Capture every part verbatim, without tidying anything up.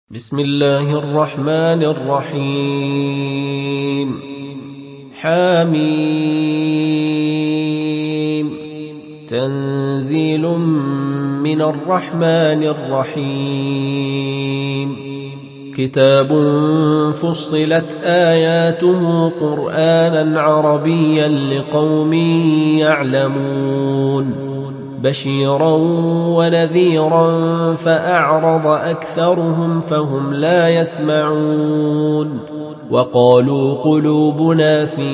بسم الله الرحمن الرحيم. حميم. تنزيل من الرحمن الرحيم. كتاب فصلت آياته قرآنا عربيا لقوم يعلمون بشيرا ونذيرا فأعرض أكثرهم فهم لا يسمعون وقالوا قلوبنا في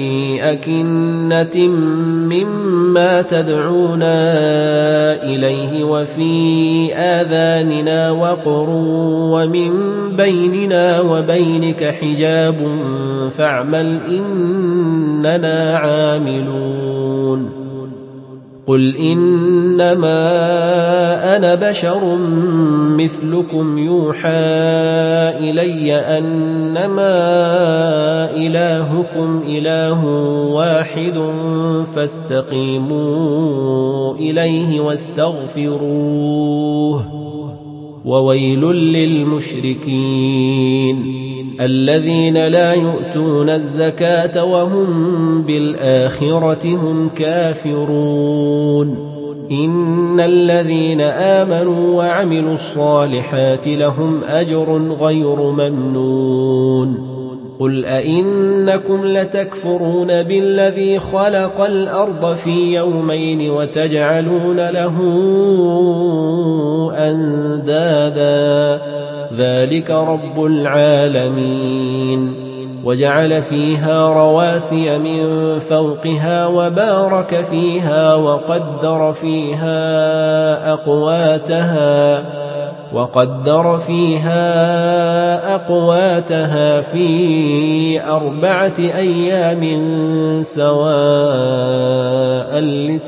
أكنة مما تدعونا إليه وفي آذاننا وقر ومن بيننا وبينك حجاب فاعمل إننا عاملون. قل إنما أنا بشر مثلكم يوحى إلي أنما إلهكم إله واحد فاستقيموا إليه واستغفروه وويل للمشركين الذين لا يؤتون الزكاة وهم بالآخرة هم كافرون. إن الذين آمنوا وعملوا الصالحات لهم أجر غير ممنون. قل أئنكم لتكفرون بالذي خلق الأرض في يومين وتجعلون له أندادا ذلك رب العالمين. وجعل فيها رواسي من فوقها وبارك فيها وقدر فيها أقواتها وقدر فيها أقواتها في أربعة أيام سواء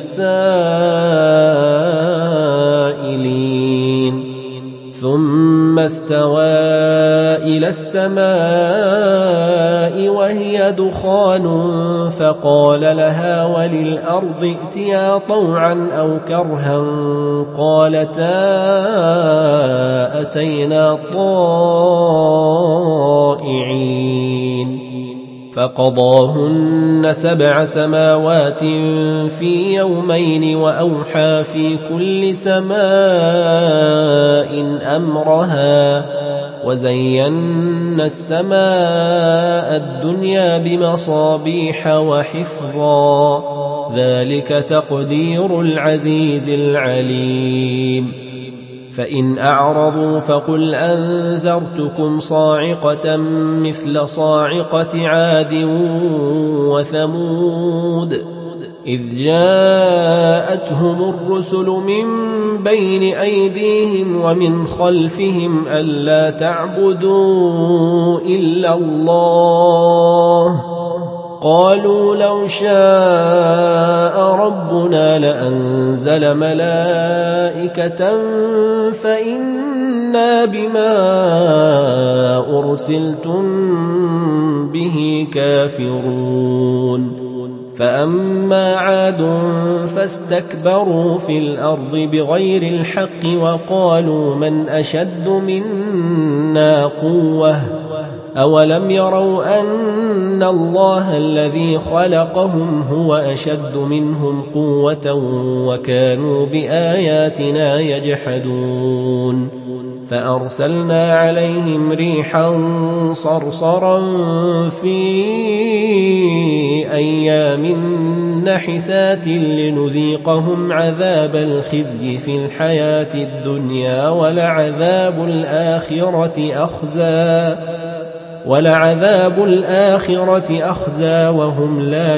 للسائلين. ثم استوى إلى السماء وهي دخان فقال لها وللأرض ائتيا طوعا أو كرها قالتا أتينا طائعين. فقضاهن سبع سماوات في يومين وأوحى في كل سماء أمرها وزينا السماء الدنيا بمصابيح وحفظا ذلك تقدير العزيز العليم. فإن أعرضوا فقل أنذرتكم صاعقة مثل صاعقة عاد وثمود إذ جاءتهم الرسل من بين أيديهم ومن خلفهم ألا تعبدوا إلا الله قالوا لو شاء ربنا لأنزل ملائكة فإنا بما أرسلتم به كافرون. فأما عاد فاستكبروا في الأرض بغير الحق وقالوا من أشد منا قوة أولم يروا أن الله الذي خلقهم هو أشد منهم قوة وكانوا بآياتنا يجحدون. فأرسلنا عليهم ريحا صرصرا في أيام نحسات لنذيقهم عذاب الخزي في الحياة الدنيا ولعذاب الآخرة أخزى ولعذاب الآخرة أخزى وهم لا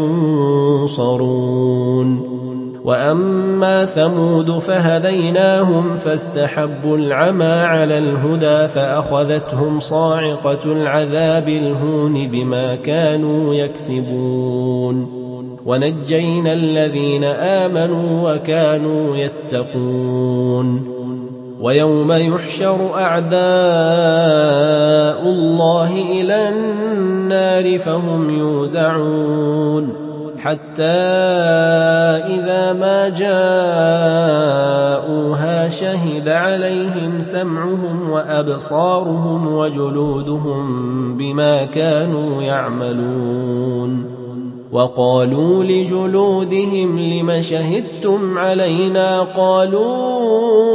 ينصرون. وأما ثمود فهديناهم فاستحبوا العمى على الهدى فأخذتهم صاعقة العذاب الهون بما كانوا يكسبون. ونجينا الذين آمنوا وكانوا يتقون. ويوم يحشر أعداء الله إلى النار فهم يوزعون حتى إذا ما جاءوها شهد عليهم سمعهم وأبصارهم وجلودهم بما كانوا يعملون وقالوا لجلودهم لم شهدتم علينا قالوا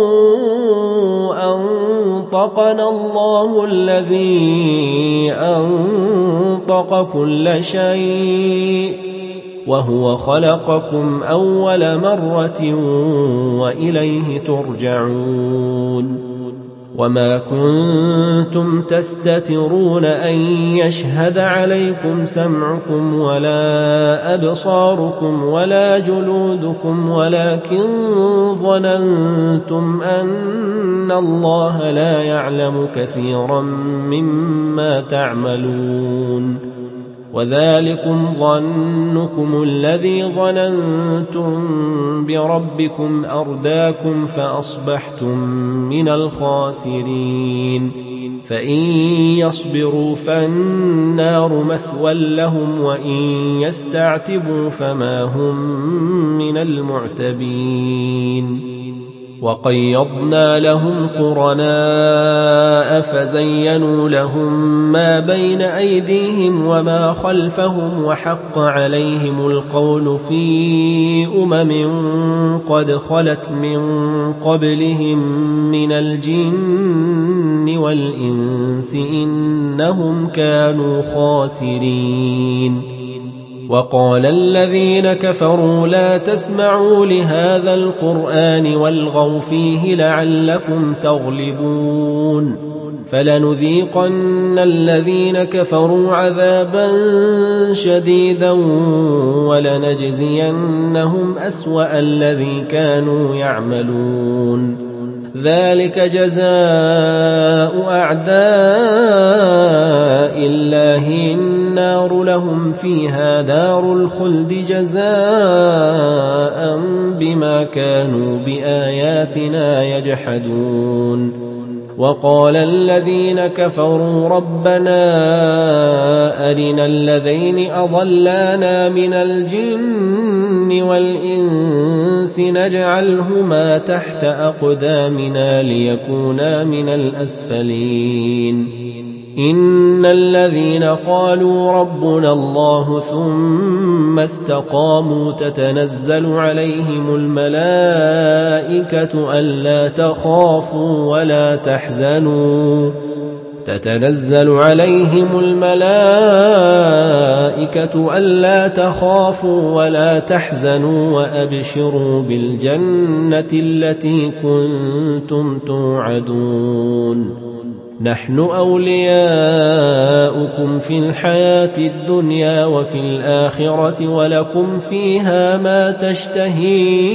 أنطقنا الله الذي أنطق كل شيء وهو خلقكم أول مرة وإليه ترجعون وما كنتم تستترون أن يشهد عليكم سمعكم ولا أبصاركم ولا جلودكم ولكن ظننتم أن الله لا يعلم كثيرا مما تعملون وذلكم ظنكم الذي ظننتم بربكم أرداكم فأصبحتم من الخاسرين فإن يصبروا فالنار مثوى لهم وإن يستعتبوا فما هم من المعتبين وقيضنا لهم قرناء فزينوا لهم ما بين أيديهم وما خلفهم وحق عليهم القول في أمم قد خلت من قبلهم من الجن والإنس إنهم كانوا خاسرين وقال الذين كفروا لا تسمعوا لهذا القرآن والغوا فيه لعلكم تغلبون فلنذيقن الذين كفروا عذابا شديدا ولنجزينهم أسوأ الذي كانوا يعملون ذلك جزاء أعداء الله النار لهم فيها دار الخلد جزاء بما كانوا بآياتنا يجحدون وقال الذين كفروا ربنا أرنا الذين أضلانا من الجن والإنس نجعلهما تحت أقدامنا ليكونا من الأسفلين إن الذين قالوا ربنا الله ثم استقاموا تتنزل عليهم الملائكة ألا تخافوا ولا تحزنوا تتنزل عليهم الملائكة ألا تخافوا ولا تحزنوا وأبشروا بالجنة التي كنتم توعدون نحن أولياؤكم في الحياة الدنيا وفي الآخرة ولكم فيها ما تشتهي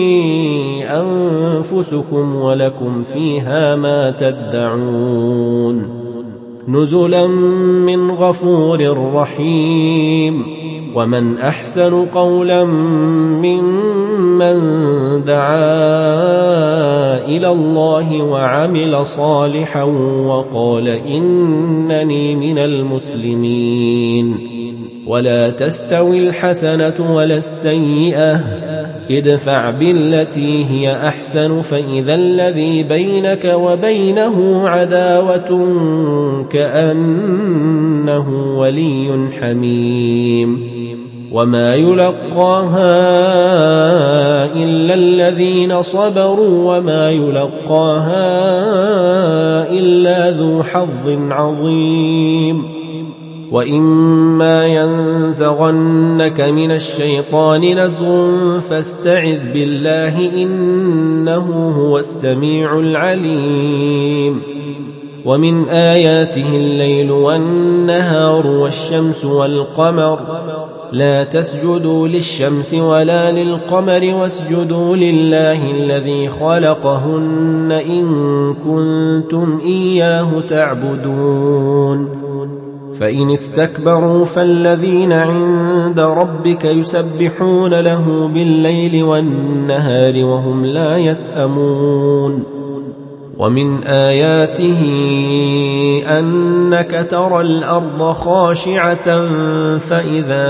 أنفسكم ولكم فيها ما تدعون نزلا من غفور رحيم ومن أحسن قولا ممن دعا إلى الله وعمل صالحا وقال إنني من المسلمين ولا تستوي الحسنة ولا السيئة ادفع بالتي هي أحسن فإذا الذي بينك وبينه عداوة كأنه ولي حميم وما يلقاها إلا الذين صبروا وما يلقاها إلا ذو حظ عظيم وإما ينزغنك من الشيطان نزغ فاستعذ بالله إنه هو السميع العليم ومن آياته الليل والنهار والشمس والقمر لا تسجدوا للشمس ولا للقمر واسجدوا لله الذي خلقهن إن كنتم إياه تعبدون فإن استكبروا فالذين عند ربك يسبحون له بالليل والنهار وهم لا يسأمون ومن آياته أنك ترى الأرض خاشعة فإذا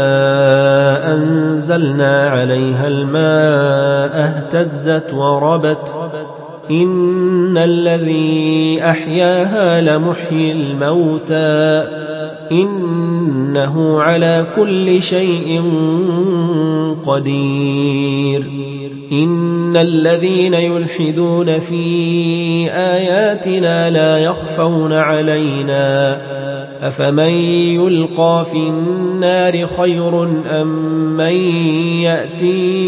أنزلنا عليها الماء اهتزت وربت إن الذي أحياها لمحيي الموتى إنه على كل شيء قدير إن الذين يلحدون في آياتنا لا يخفون علينا أفمن يلقى في النار خير أم من يأتي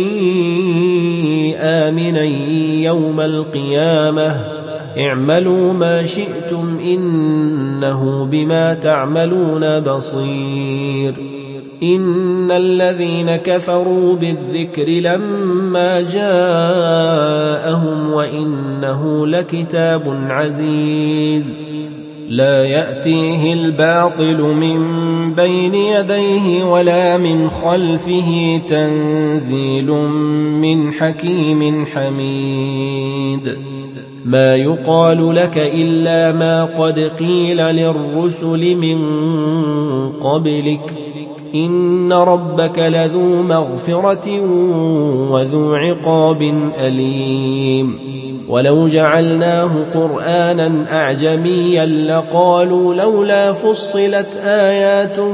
آمنا يوم القيامة اعملوا ما شئتم إنه بما تعملون بصير إن الذين كفروا بالذكر لما جاءهم وإنه لكتاب عزيز لا يأتيه الباطل من بين يديه ولا من خلفه تنزيل من حكيم حميد ما يقال لك إلا ما قد قيل للرسل من قبلك إن ربك لذو مغفرة وذو عقاب أليم ولو جعلناه قرآنا أعجميا لقالوا لولا فصلت آياته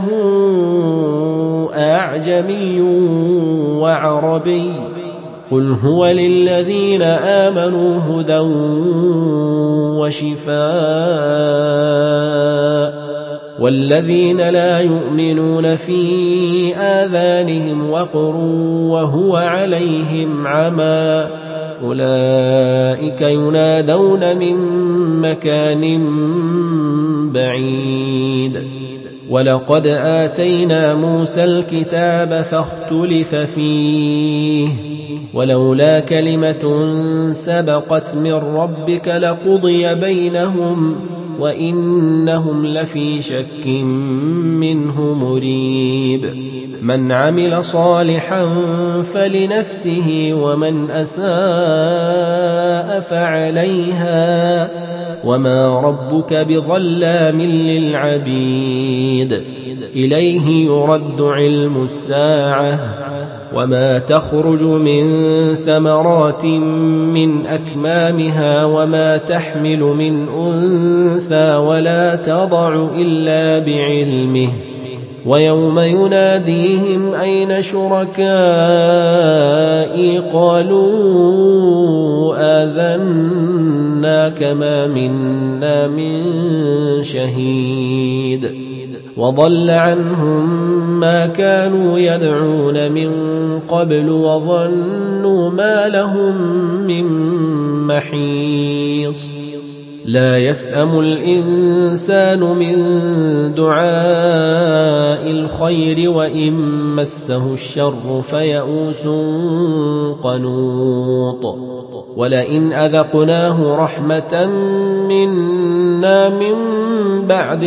أعجمي وعربي قل هو للذين آمنوا هدى وشفاء والذين لا يؤمنون في آذانهم وقر وهو عليهم عمى أولئك ينادون من مكان بعيد ولقد آتينا موسى الكتاب فاختلف فيه ولولا كلمة سبقت من ربك لقضي بينهم وإنهم لفي شك منه مريب من عمل صالحا فلنفسه ومن أساء فعليها وما ربك بظلام للعبيد إليه يرد علم الساعة وما تخرج من ثمرات من أكمامها وما تحمل من أنثى ولا تضع إلا بعلمه ويوم يناديهم أين شركائي قالوا آذناك ما منا من شهيد وضل عنهم ما كانوا يدعون من قبل وظنوا ما لهم من محيص لا يسأم الإنسان من دعاء الخير وإن مسه الشر فيئوس قنوط ولئن أذقناه رحمة منا من بعد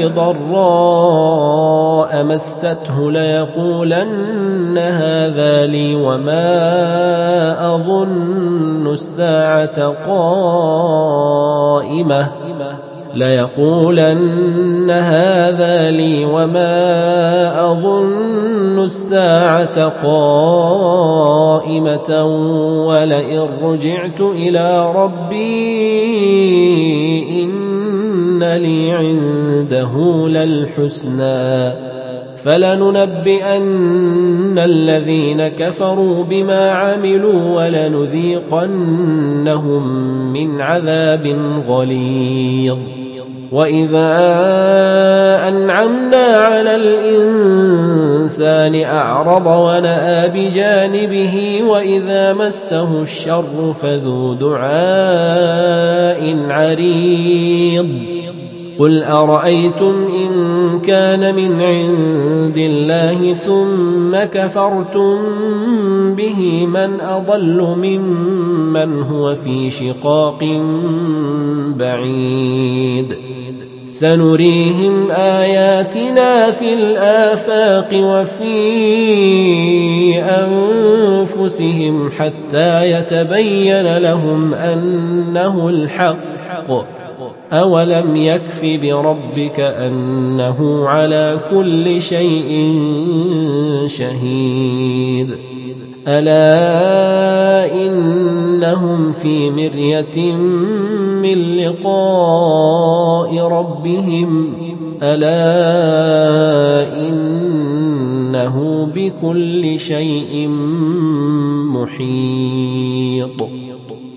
ضراء مسته ليقولن هذا لي وما أظن الساعة قائمة ليقولن هذا لي وما أظن الساعة قائمة ولئن رجعت إلى ربي إن لي عنده للحسنى فلننبئن الذين كفروا بما عملوا ولنذيقنهم من عذاب غليظ وإذا أنعمنا على الإنسان أعرض ونأى بجانبه وإذا مسه الشر فذو دعاء عريض قل أرأيتم إن كان من عند الله ثم كفرتم به من أضل ممن هو في شقاق بعيد سنريهم آياتنا في الآفاق وفي أنفسهم حتى يتبين لهم أنه الحق أولم يكف بربك أنه على كل شيء شهيد ألا إنهم في مرية من لقاء ربهم ألا إنه بكل شيء محيط